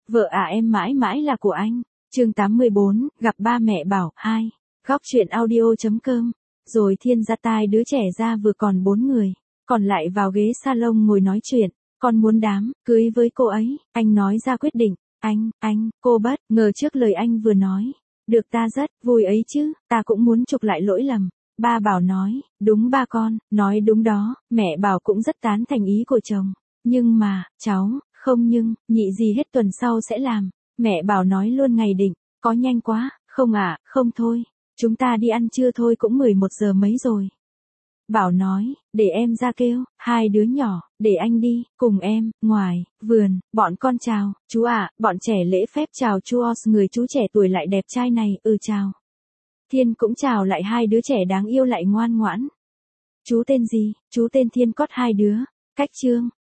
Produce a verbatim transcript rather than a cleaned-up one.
Vợ à em mãi mãi là của anh. Chương tám mươi bốn, gặp ba mẹ Bảo, hai. Góc truyện audio.com. Rồi Thiên ra tai đứa trẻ ra vừa còn bốn người, còn lại vào ghế salon ngồi nói chuyện. Con muốn đám cưới với cô ấy, anh nói ra quyết định. Anh, anh, cô bất ngờ trước lời anh vừa nói. Được, ta rất vui ấy chứ, ta cũng muốn chuộc lại lỗi lầm. Ba Bảo nói, đúng ba con, nói đúng đó, mẹ Bảo cũng rất tán thành ý của chồng. Nhưng mà, cháu, không nhưng, nhị gì hết tuần sau sẽ làm. Mẹ Bảo nói luôn ngày định, có nhanh quá, không ạ, không thôi. Chúng ta đi ăn trưa thôi, cũng mười một giờ mấy rồi. Bảo nói, để em ra kêu, hai đứa nhỏ, để anh đi, cùng em, ngoài, vườn, bọn con chào, chú ạ, bọn trẻ lễ phép chào chú Os, người chú trẻ tuổi lại đẹp trai này, ừ chào. Thiên cũng chào lại hai đứa trẻ đáng yêu lại ngoan ngoãn. Chú tên gì? Chú tên Thiên, cót hai đứa. Cách Trương,